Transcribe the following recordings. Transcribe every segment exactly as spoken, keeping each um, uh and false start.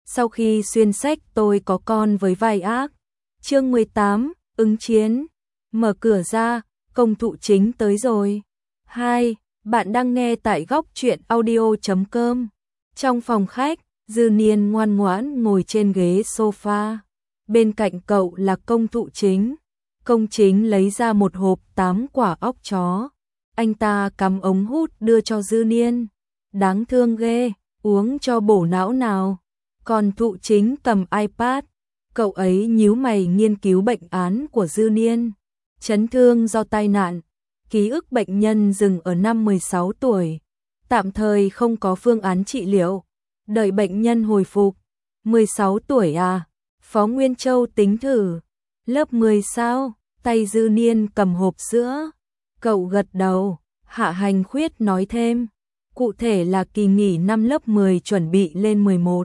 Sau khi xuyên sách tôi có con với vai ác. Chương mười tám, ứng chiến. Mở cửa ra, công thụ chính tới rồi. Hai, bạn đang nghe tại góc truyện audio chấm com. Trong phòng khách, Dư Niên ngoan ngoãn ngồi trên ghế sofa. Bên cạnh cậu là công thụ chính. Công chính lấy ra một hộp tám quả óc chó. Anh ta cắm ống hút đưa cho Dư Niên. Đáng thương ghê, uống cho bổ não nào. Còn thụ chính cầm iPad. Cậu ấy nhíu mày nghiên cứu bệnh án của Dư Niên. Chấn thương do tai nạn. Ký ức bệnh nhân dừng ở năm mười sáu tuổi. Tạm thời không có phương án trị liệu. Đợi bệnh nhân hồi phục. mười sáu tuổi à? Phó Nguyên Châu tính thử. Lớp mười sao? Tay Dư Niên cầm hộp sữa. Cậu gật đầu. Hạ Hành Khuyết nói thêm. Cụ thể là kỳ nghỉ năm lớp mười chuẩn bị lên mười một.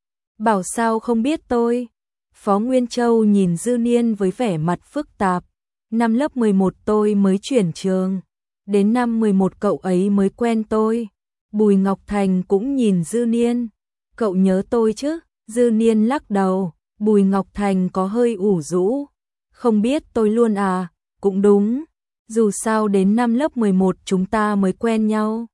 Bảo sao không biết tôi? Phó Nguyên Châu nhìn Dư Niên với vẻ mặt phức tạp. Năm lớp mười một tôi mới chuyển trường. Đến năm mười một cậu ấy mới quen tôi. Bùi Ngọc Thành cũng nhìn Dư Niên. Cậu nhớ tôi chứ? Dư Niên lắc đầu. Bùi Ngọc Thành có hơi ủ rũ. Không biết tôi luôn à? Cũng đúng. Dù sao đến năm lớp mười một chúng ta mới quen nhau.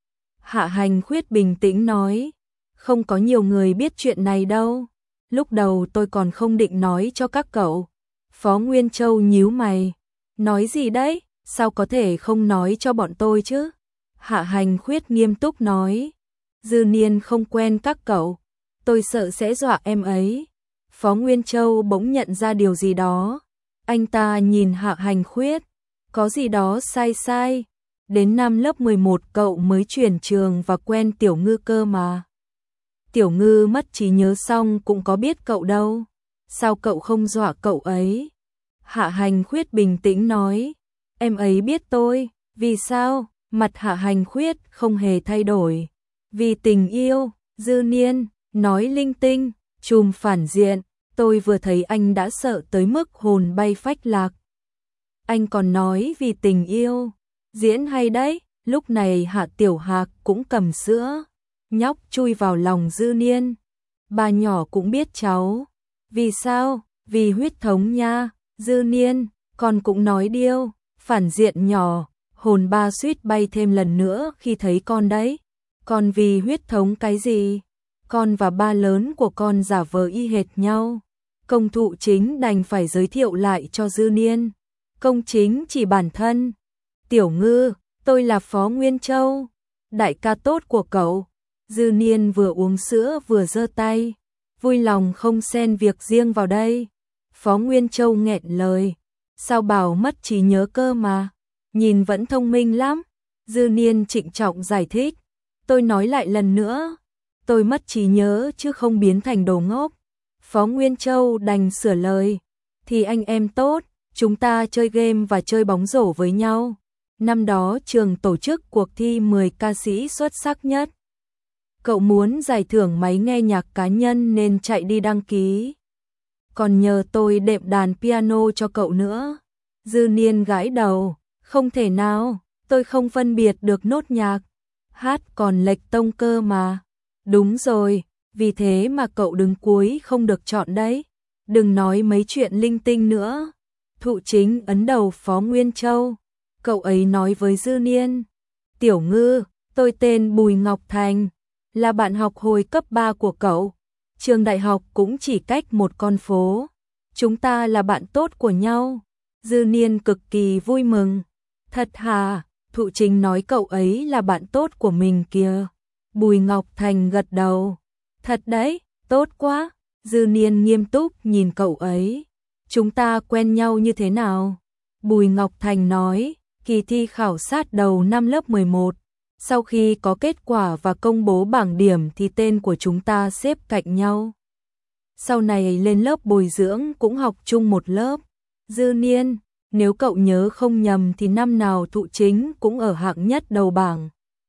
Hạ Hành Khuyết bình tĩnh nói. Không có nhiều người biết chuyện này đâu. Lúc đầu tôi còn không định nói cho các cậu. Phó Nguyên Châu nhíu mày. Nói gì đấy? Sao có thể không nói cho bọn tôi chứ? Hạ Hành Khuyết nghiêm túc nói. Dư Niên không quen các cậu. Tôi sợ sẽ dọa em ấy. Phó Nguyên Châu bỗng nhận ra điều gì đó. Anh ta nhìn Hạ Hành Khuyết. Có gì đó sai sai. Đến năm lớp mười một cậu mới chuyển trường và quen Tiểu Ngư cơ mà. Tiểu Ngư mất trí nhớ xong cũng có biết cậu đâu. Sao cậu không dọa cậu ấy? Hạ Hành Khuyết bình tĩnh nói. Em ấy biết tôi. Vì sao? Mặt Hạ Hành Khuyết không hề thay đổi. Vì tình yêu. Dư Niên nói linh tinh. Trùm phản diện. Tôi vừa thấy anh đã sợ tới mức hồn bay phách lạc. Anh còn nói vì tình yêu. Diễn hay đấy. Lúc này Hạ Tiểu Hạc cũng cầm sữa. Nhóc chui vào lòng Dư Niên. Bà nhỏ cũng biết cháu. Vì sao? Vì huyết thống nha. Dư Niên, con cũng nói điêu. Phản diện nhỏ, hồn ba suýt bay thêm lần nữa khi thấy con đấy. Con vì huyết thống cái gì? Con và ba lớn của con giả vờ y hệt nhau. Công thụ chính đành phải giới thiệu lại cho Dư Niên. Công chính chỉ bản thân. Tiểu Ngư, tôi là Phó Nguyên Châu. Đại ca tốt của cậu. Dư Niên vừa uống sữa vừa giơ tay. Vui lòng không xen việc riêng vào đây. Phó Nguyên Châu nghẹn lời. Sao bảo mất trí nhớ cơ mà. Nhìn vẫn thông minh lắm. Dư Niên trịnh trọng giải thích. Tôi nói lại lần nữa. Tôi mất trí nhớ chứ không biến thành đồ ngốc. Phó Nguyên Châu đành sửa lời. Thì anh em tốt. Chúng ta chơi game và chơi bóng rổ với nhau. Năm đó trường tổ chức cuộc thi mười ca sĩ xuất sắc nhất. Cậu muốn giải thưởng máy nghe nhạc cá nhân nên chạy đi đăng ký. Còn nhờ tôi đệm đàn piano cho cậu nữa. Dư Niên gãi đầu. Không thể nào, tôi không phân biệt được nốt nhạc. Hát còn lệch tông cơ mà. Đúng rồi, vì thế mà cậu đứng cuối không được chọn đấy. Đừng nói mấy chuyện linh tinh nữa. Thụ chính ấn đầu Phó Nguyên Châu. Cậu ấy nói với Dư Niên. Tiểu Ngư, tôi tên Bùi Ngọc Thành. Là bạn học hồi cấp ba của cậu. Trường đại học cũng chỉ cách một con phố. Chúng ta là bạn tốt của nhau. Dư Niên cực kỳ vui mừng. Thật hả? Thụ chính nói cậu ấy là bạn tốt của mình kìa. Bùi Ngọc Thành gật đầu. Thật đấy, tốt quá. Dư Niên nghiêm túc nhìn cậu ấy. Chúng ta quen nhau như thế nào? Bùi Ngọc Thành nói, kỳ thi khảo sát đầu năm lớp mười một. Sau khi có kết quả và công bố bảng điểm thì tên của chúng ta xếp cạnh nhau. Sau này lên lớp bồi dưỡng cũng học chung một lớp. Dư Niên, nếu cậu nhớ không nhầm thì năm nào thụ chính cũng ở hạng nhất đầu bảng.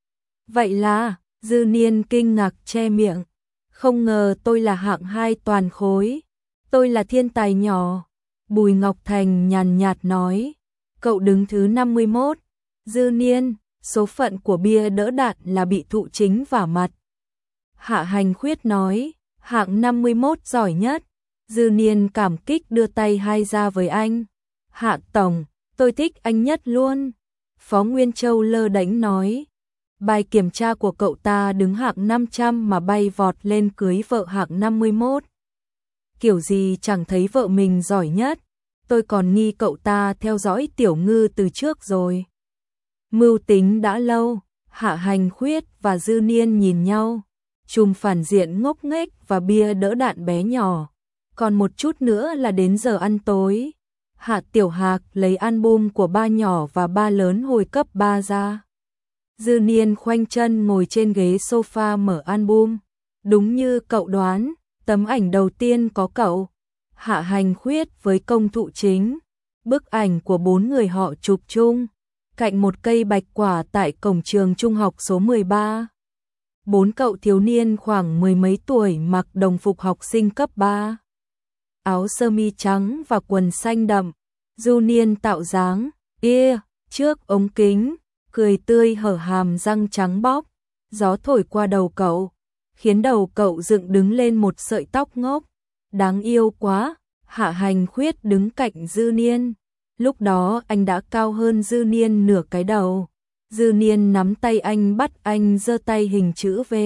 Vậy là, Dư Niên kinh ngạc che miệng. Không ngờ tôi là hạng hai toàn khối. Tôi là thiên tài nhỏ. Bùi Ngọc Thành nhàn nhạt nói. Cậu đứng thứ năm mươi mốt. Dư Niên, số phận của bia đỡ đạn là bị thụ chính vả mặt. Hạ Hành Khuyết nói. hạng năm mươi mốt giỏi nhất. Dư Niên cảm kích đưa tay hai ra với anh. Hạ tổng, tôi thích anh nhất luôn. Phó Nguyên Châu lơ đễnh nói. Bài kiểm tra của cậu ta đứng hạng năm trăm mà bay vọt lên cưới vợ hạng năm mươi mốt. Kiểu gì chẳng thấy vợ mình giỏi nhất. Tôi còn nghi cậu ta theo dõi Tiểu Ngư từ trước rồi. Mưu tính đã lâu, Hạ Hành Khuyết và Dư Niên nhìn nhau. Chùm phản diện ngốc nghếch và bia đỡ đạn bé nhỏ. Còn một chút nữa là đến giờ ăn tối. Hạ Tiểu Hạc lấy album của ba nhỏ và ba lớn hồi cấp ba ra. Dư Niên khoanh chân ngồi trên ghế sofa mở album. Đúng như cậu đoán, tấm ảnh đầu tiên có cậu, Hạ Hành Khuyết với Công Thụ Chính. Bức ảnh của bốn người họ chụp chung, cạnh một cây bạch quả tại cổng trường trung học số mười ba. Bốn cậu thiếu niên khoảng mười mấy tuổi mặc đồng phục học sinh cấp ba. Áo sơ mi trắng và quần xanh đậm. Du Niên tạo dáng, ia, trước ống kính, cười tươi hở hàm răng trắng bóc. Gió thổi qua đầu cậu, khiến đầu cậu dựng đứng lên một sợi tóc ngốc. Đáng yêu quá. Hạ Hành Khuyết đứng cạnh Dư Niên. Lúc đó anh đã cao hơn Dư Niên nửa cái đầu. Dư Niên nắm tay anh bắt anh giơ tay hình chữ V.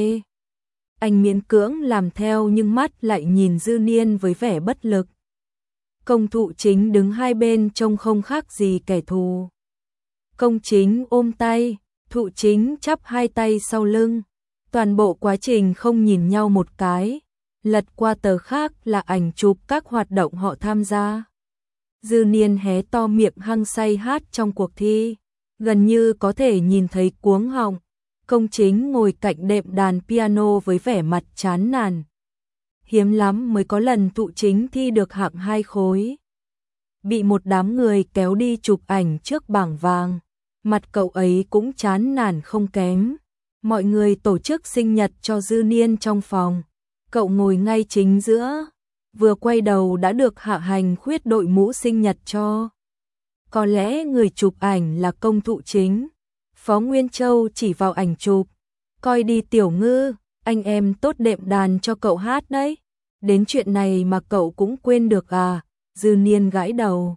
Anh miễn cưỡng làm theo nhưng mắt lại nhìn Dư Niên với vẻ bất lực. Công Thụ Chính đứng hai bên trông không khác gì kẻ thù. Công Chính ôm tay, Thụ Chính chắp hai tay sau lưng. Toàn bộ quá trình không nhìn nhau một cái. Lật qua tờ khác là ảnh chụp các hoạt động họ tham gia. Dư Niên hé to miệng hăng say hát trong cuộc thi, gần như có thể nhìn thấy cuống họng. Công Chính ngồi cạnh đệm đàn piano với vẻ mặt chán nản. Hiếm lắm mới có lần Thụ Chính thi được hạng hai khối. Bị một đám người kéo đi chụp ảnh trước bảng vàng, mặt cậu ấy cũng chán nản không kém. Mọi người tổ chức sinh nhật cho Dư Niên trong phòng. Cậu ngồi ngay chính giữa, vừa quay đầu đã được Hạ Hành Khuyết đội mũ sinh nhật cho. Có lẽ người chụp ảnh là Công Thụ Chính. Phó Nguyên Châu chỉ vào ảnh chụp. Coi đi Tiểu Ngư, anh em tốt đệm đàn cho cậu hát đấy. Đến chuyện này mà cậu cũng quên được à? Dư Niên gãi đầu.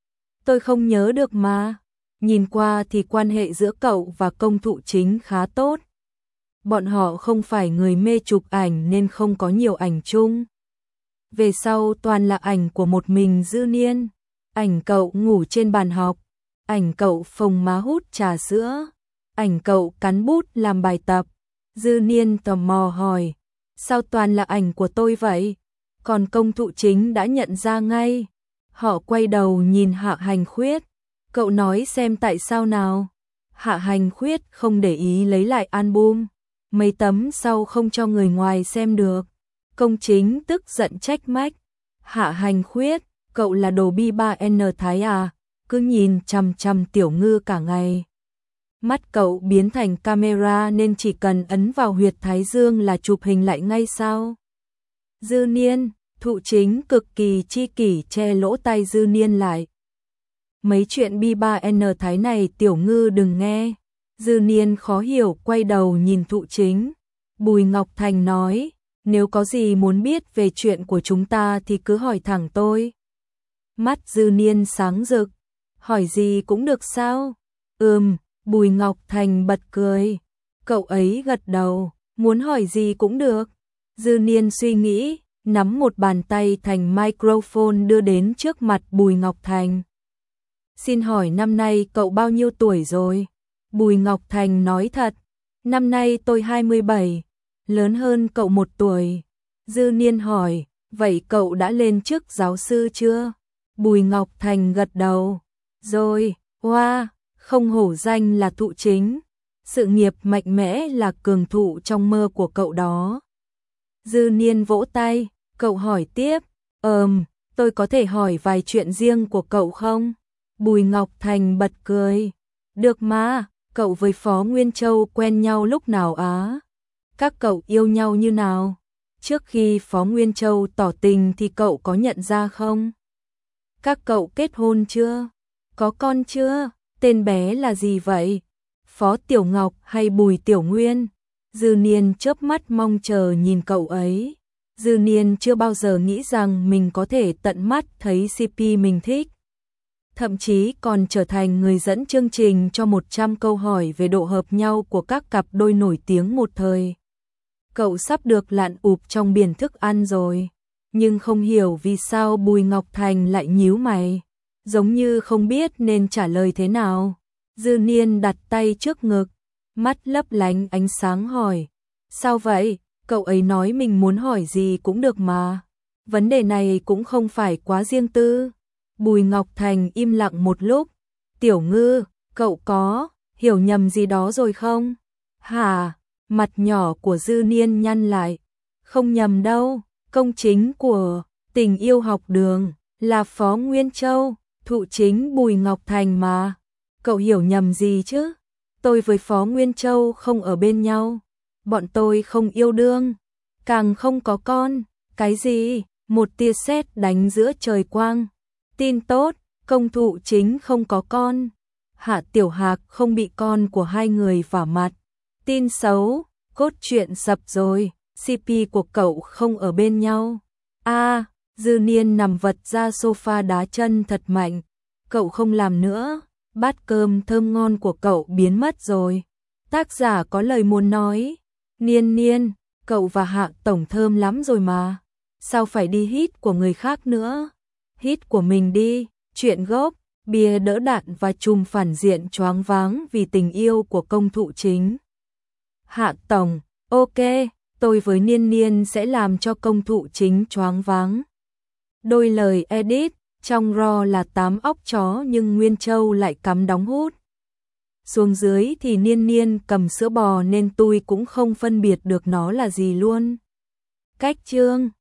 Tôi không nhớ được mà. Nhìn qua thì quan hệ giữa cậu và Công Thụ Chính khá tốt. Bọn họ không phải người mê chụp ảnh nên không có nhiều ảnh chung. Về sau toàn là ảnh của một mình Dư Niên. Ảnh cậu ngủ trên bàn học, ảnh cậu phồng má hút trà sữa, ảnh cậu cắn bút làm bài tập. Dư Niên tò mò hỏi, sao toàn là ảnh của tôi vậy? Còn Công Thụ Chính đã nhận ra ngay. Họ quay đầu nhìn Hạ Hành Khuyết. Cậu nói xem tại sao nào? Hạ Hành Khuyết không để ý lấy lại album. Mấy tấm sau không cho người ngoài xem được. Công Chính tức giận trách mách. Hạ Hành Khuyết, cậu là đồ bi ba N Thái à? Cứ nhìn chằm chằm Tiểu Ngư cả ngày. Mắt cậu biến thành camera nên chỉ cần ấn vào huyệt thái dương là chụp hình lại ngay sao? Dư Niên, Thụ Chính cực kỳ chi kỷ che lỗ tai Dư Niên lại. Mấy chuyện bi ba N Thái này Tiểu Ngư đừng nghe. Dư Niên khó hiểu quay đầu nhìn Thụ Chính. Bùi Ngọc Thành nói, nếu có gì muốn biết về chuyện của chúng ta thì cứ hỏi thẳng tôi. Mắt Dư Niên sáng rực. Hỏi gì cũng được sao? Ừm, Bùi Ngọc Thành bật cười. Cậu ấy gật đầu, muốn hỏi gì cũng được. Dư Niên suy nghĩ, nắm một bàn tay thành microphone đưa đến trước mặt Bùi Ngọc Thành. Xin hỏi năm nay cậu bao nhiêu tuổi rồi? Bùi Ngọc Thành nói thật, năm nay tôi hai mươi bảy, lớn hơn cậu một tuổi. Dư Niên hỏi, vậy cậu đã lên chức giáo sư chưa? Bùi Ngọc Thành gật đầu. Rồi, hoa, wow, không hổ danh là Thụ Chính. Sự nghiệp mạnh mẽ là cường thụ trong mơ của cậu đó. Dư Niên vỗ tay, cậu hỏi tiếp, ờm, tôi có thể hỏi vài chuyện riêng của cậu không? Bùi Ngọc Thành bật cười. Được mà, cậu với Phó Nguyên Châu quen nhau lúc nào á? Các cậu yêu nhau như nào? Trước khi Phó Nguyên Châu tỏ tình thì cậu có nhận ra không? Các cậu kết hôn chưa? Có con chưa? Tên bé là gì vậy? Phó Tiểu Ngọc hay Bùi Tiểu Nguyên? Dư Niên chớp mắt mong chờ nhìn cậu ấy. Dư Niên chưa bao giờ nghĩ rằng mình có thể tận mắt thấy xê pê mình thích. Thậm chí còn trở thành người dẫn chương trình cho một trăm câu hỏi về độ hợp nhau của các cặp đôi nổi tiếng một thời. Cậu sắp được lặn ụp trong biển thức ăn rồi, nhưng không hiểu vì sao Bùi Ngọc Thành lại nhíu mày, giống như không biết nên trả lời thế nào. Dư Niên đặt tay trước ngực, mắt lấp lánh ánh sáng hỏi, sao vậy? Cậu ấy nói mình muốn hỏi gì cũng được mà. Vấn đề này cũng không phải quá riêng tư. Bùi Ngọc Thành im lặng một lúc. Tiểu Ngư, cậu có hiểu nhầm gì đó rồi không? Hả? Mặt nhỏ của Dư Niên nhăn lại. Không nhầm đâu, công chính của Tình Yêu Học Đường là Phó Nguyên Châu, thụ chính Bùi Ngọc Thành mà. Cậu hiểu nhầm gì chứ? Tôi với Phó Nguyên Châu không ở bên nhau. Bọn tôi không yêu đương, càng không có con. Cái gì? Một tia sét đánh giữa trời quang. Tin tốt, công thụ chính không có con. Hạ Tiểu Hạc không bị con của hai người vả mặt. Tin xấu, cốt truyện sập rồi, xê pê của cậu không ở bên nhau. A, à, Dư Niên nằm vật ra sofa đá chân thật mạnh. Cậu không làm nữa, bát cơm thơm ngon của cậu biến mất rồi. Tác giả có lời muốn nói. Niên Niên, cậu và Hạ tổng thơm lắm rồi mà. Sao phải đi hít của người khác nữa? Hít của mình đi, chuyện gốc, bia đỡ đạn và chùm phản diện choáng váng vì tình yêu của công thụ chính. Hạ tổng, ok, tôi với Niên Niên sẽ làm cho công thụ chính choáng váng. Đôi lời edit, trong ro là tám óc chó nhưng Nguyên Châu lại cắm đóng hút. Xuống dưới thì Niên Niên cầm sữa bò nên tôi cũng không phân biệt được nó là gì luôn. Cách chương